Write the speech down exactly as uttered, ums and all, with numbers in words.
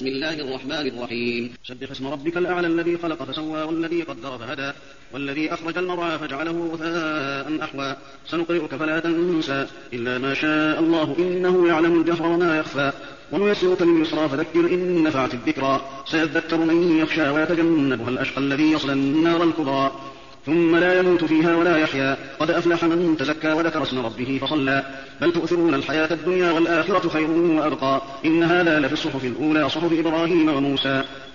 بسم الله الرحمن الرحيم سبح اسم ربك الأعلى الذي خلق فسوى والذي قدر فهدى والذي أخرج المرعى فجعله غثاء أحوى سنقرئك فلا تنسى إلا ما شاء الله إنه يعلم الجهر وما يخفى ونيسرك لليسرى فذكر إن نفعت الذكرى سيذكر من يخشى ويتجنبها الأشقى الذي يصلى النار الكبرى ثم لا يموت فيها ولا يحيا قد أفلح من تزكى وذكر اسم ربه فصلى بل تؤثرون الحياة الدنيا والآخرة خير وأبقى إن هذا لفي الصحف الأولى صحف إبراهيم وموسى